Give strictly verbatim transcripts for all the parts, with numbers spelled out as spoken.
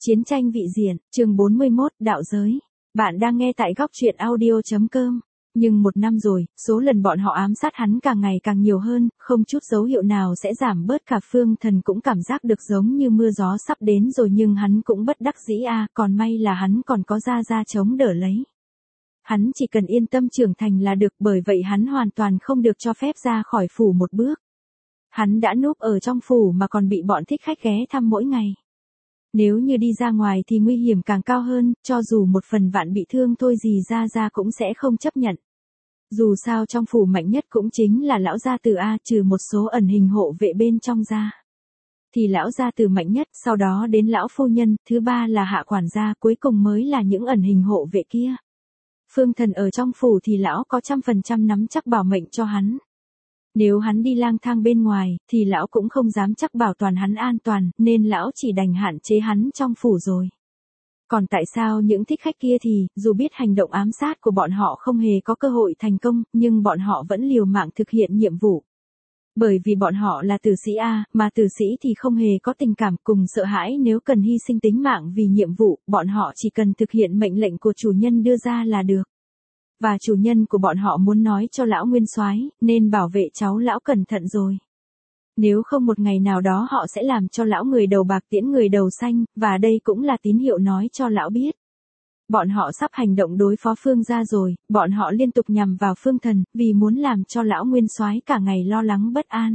Chiến tranh vị diện, chương bốn mươi mốt, đạo giới. Bạn đang nghe tại góc truyện audio.com. Nhưng một năm rồi, số lần bọn họ ám sát hắn càng ngày càng nhiều hơn, không chút dấu hiệu nào sẽ giảm bớt. Cả Phương Thần cũng cảm giác được giống như mưa gió sắp đến rồi, nhưng hắn cũng bất đắc dĩ a, à, còn may là hắn còn có Gia Gia chống đỡ lấy. Hắn chỉ cần yên tâm trưởng thành là được, bởi vậy hắn hoàn toàn không được cho phép ra khỏi phủ một bước. Hắn đã núp ở trong phủ mà còn bị bọn thích khách ghé thăm mỗi ngày. Nếu như đi ra ngoài thì nguy hiểm càng cao hơn, cho dù một phần vạn bị thương thôi gì Gia Gia cũng sẽ không chấp nhận. Dù sao trong phủ mạnh nhất cũng chính là lão gia tử A, trừ một số ẩn hình hộ vệ bên trong ra. Thì lão gia tử mạnh nhất, sau đó đến lão phu nhân, thứ ba là hạ quản gia, cuối cùng mới là những ẩn hình hộ vệ kia. Phương Thần ở trong phủ thì lão có trăm phần trăm nắm chắc bảo mệnh cho hắn. Nếu hắn đi lang thang bên ngoài, thì lão cũng không dám chắc bảo toàn hắn an toàn, nên lão chỉ đành hạn chế hắn trong phủ rồi. Còn tại sao những thích khách kia thì, dù biết hành động ám sát của bọn họ không hề có cơ hội thành công, nhưng bọn họ vẫn liều mạng thực hiện nhiệm vụ. Bởi vì bọn họ là tử sĩ A, mà tử sĩ thì không hề có tình cảm cùng sợ hãi, nếu cần hy sinh tính mạng vì nhiệm vụ, bọn họ chỉ cần thực hiện mệnh lệnh của chủ nhân đưa ra là được. Và chủ nhân của bọn họ muốn nói cho lão nguyên soái nên bảo vệ cháu lão cẩn thận rồi. Nếu không một ngày nào đó họ sẽ làm cho lão người đầu bạc tiễn người đầu xanh, và đây cũng là tín hiệu nói cho lão biết. Bọn họ sắp hành động đối phó Phương gia rồi, bọn họ liên tục nhằm vào Phương Thần, vì muốn làm cho lão nguyên soái cả ngày lo lắng bất an.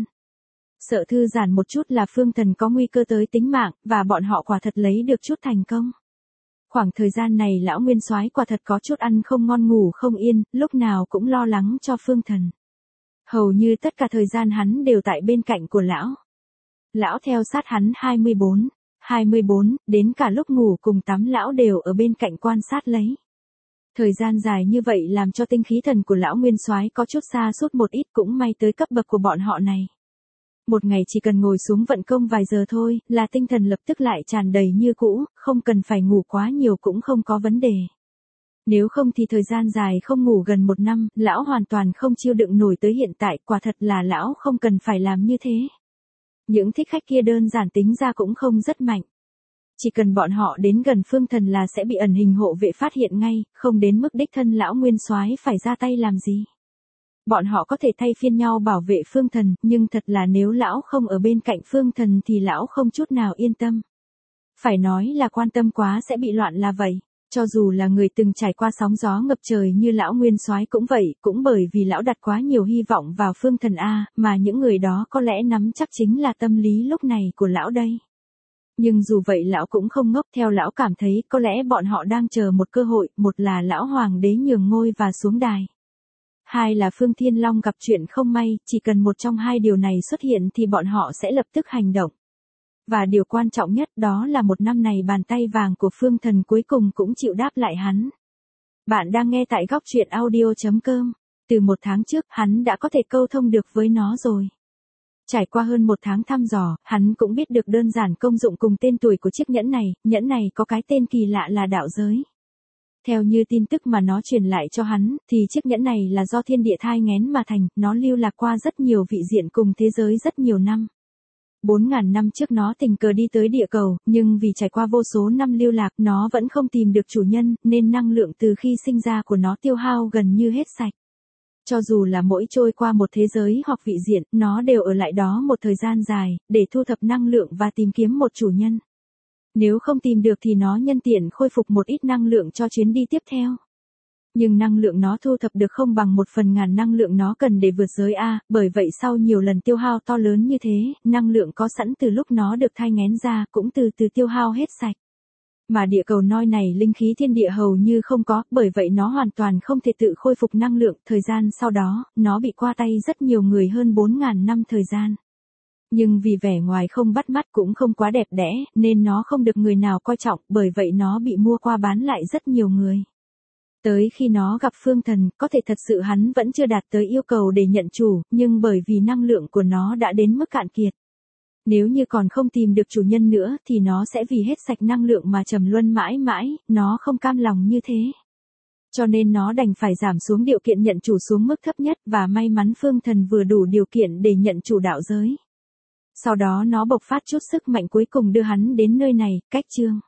Sợ thư giãn một chút là Phương Thần có nguy cơ tới tính mạng, và bọn họ quả thật lấy được chút thành công. Khoảng thời gian này lão nguyên soái quả thật có chút ăn không ngon ngủ không yên, lúc nào cũng lo lắng cho Phương Thần. Hầu như tất cả thời gian hắn đều tại bên cạnh của lão. Lão theo sát hắn hai mươi bốn, hai mươi bốn, đến cả lúc ngủ cùng tắm lão đều ở bên cạnh quan sát lấy. Thời gian dài như vậy làm cho tinh khí thần của lão nguyên soái có chút sa sút một ít, cũng may tới cấp bậc của bọn họ này. Một ngày chỉ cần ngồi xuống vận công vài giờ thôi, là tinh thần lập tức lại tràn đầy như cũ, không cần phải ngủ quá nhiều cũng không có vấn đề. Nếu không thì thời gian dài không ngủ gần một năm, lão hoàn toàn không chịu đựng nổi tới hiện tại, quả thật là lão không cần phải làm như thế. Những thích khách kia đơn giản tính ra cũng không rất mạnh. Chỉ cần bọn họ đến gần Phương Thần là sẽ bị ẩn hình hộ vệ phát hiện ngay, không đến mức đích thân lão nguyên soái phải ra tay làm gì. Bọn họ có thể thay phiên nhau bảo vệ Phương Thần, nhưng thật là nếu lão không ở bên cạnh Phương Thần thì lão không chút nào yên tâm. Phải nói là quan tâm quá sẽ bị loạn là vậy. Cho dù là người từng trải qua sóng gió ngập trời như lão nguyên soái cũng vậy, cũng bởi vì lão đặt quá nhiều hy vọng vào Phương Thần A, mà những người đó có lẽ nắm chắc chính là tâm lý lúc này của lão đây. Nhưng dù vậy lão cũng không ngốc, theo lão cảm thấy có lẽ bọn họ đang chờ một cơ hội, một là lão hoàng đế nhường ngôi và xuống đài. Hai là Phương Thiên Long gặp chuyện không may, chỉ cần một trong hai điều này xuất hiện thì bọn họ sẽ lập tức hành động. Và điều quan trọng nhất đó là một năm này bàn tay vàng của Phương Thần cuối cùng cũng chịu đáp lại hắn. Bạn đang nghe tại góc truyện audio.com. Từ một tháng trước, hắn đã có thể câu thông được với nó rồi. Trải qua hơn một tháng thăm dò, hắn cũng biết được đơn giản công dụng cùng tên tuổi của chiếc nhẫn này, nhẫn này có cái tên kỳ lạ là đạo giới. Theo như tin tức mà nó truyền lại cho hắn, thì chiếc nhẫn này là do thiên địa thai nghén mà thành, nó lưu lạc qua rất nhiều vị diện cùng thế giới rất nhiều năm. Bốn ngàn năm trước nó tình cờ đi tới địa cầu, nhưng vì trải qua vô số năm lưu lạc, nó vẫn không tìm được chủ nhân, nên năng lượng từ khi sinh ra của nó tiêu hao gần như hết sạch. Cho dù là mỗi trôi qua một thế giới hoặc vị diện, nó đều ở lại đó một thời gian dài, để thu thập năng lượng và tìm kiếm một chủ nhân. Nếu không tìm được thì nó nhân tiện khôi phục một ít năng lượng cho chuyến đi tiếp theo. Nhưng năng lượng nó thu thập được không bằng một phần ngàn năng lượng nó cần để vượt giới A, bởi vậy sau nhiều lần tiêu hao to lớn như thế, năng lượng có sẵn từ lúc nó được thai nghén ra cũng từ từ tiêu hao hết sạch. Mà địa cầu noi này linh khí thiên địa hầu như không có, bởi vậy nó hoàn toàn không thể tự khôi phục năng lượng, thời gian sau đó, nó bị qua tay rất nhiều người hơn bốn ngàn năm thời gian. Nhưng vì vẻ ngoài không bắt mắt cũng không quá đẹp đẽ, nên nó không được người nào coi trọng, bởi vậy nó bị mua qua bán lại rất nhiều người. Tới khi nó gặp Phương Thần, có thể thật sự hắn vẫn chưa đạt tới yêu cầu để nhận chủ, nhưng bởi vì năng lượng của nó đã đến mức cạn kiệt. Nếu như còn không tìm được chủ nhân nữa thì nó sẽ vì hết sạch năng lượng mà trầm luân mãi mãi, nó không cam lòng như thế. Cho nên nó đành phải giảm xuống điều kiện nhận chủ xuống mức thấp nhất, và may mắn Phương Thần vừa đủ điều kiện để nhận chủ đạo giới. Sau đó nó bộc phát chút sức mạnh cuối cùng đưa hắn đến nơi này, cách chương.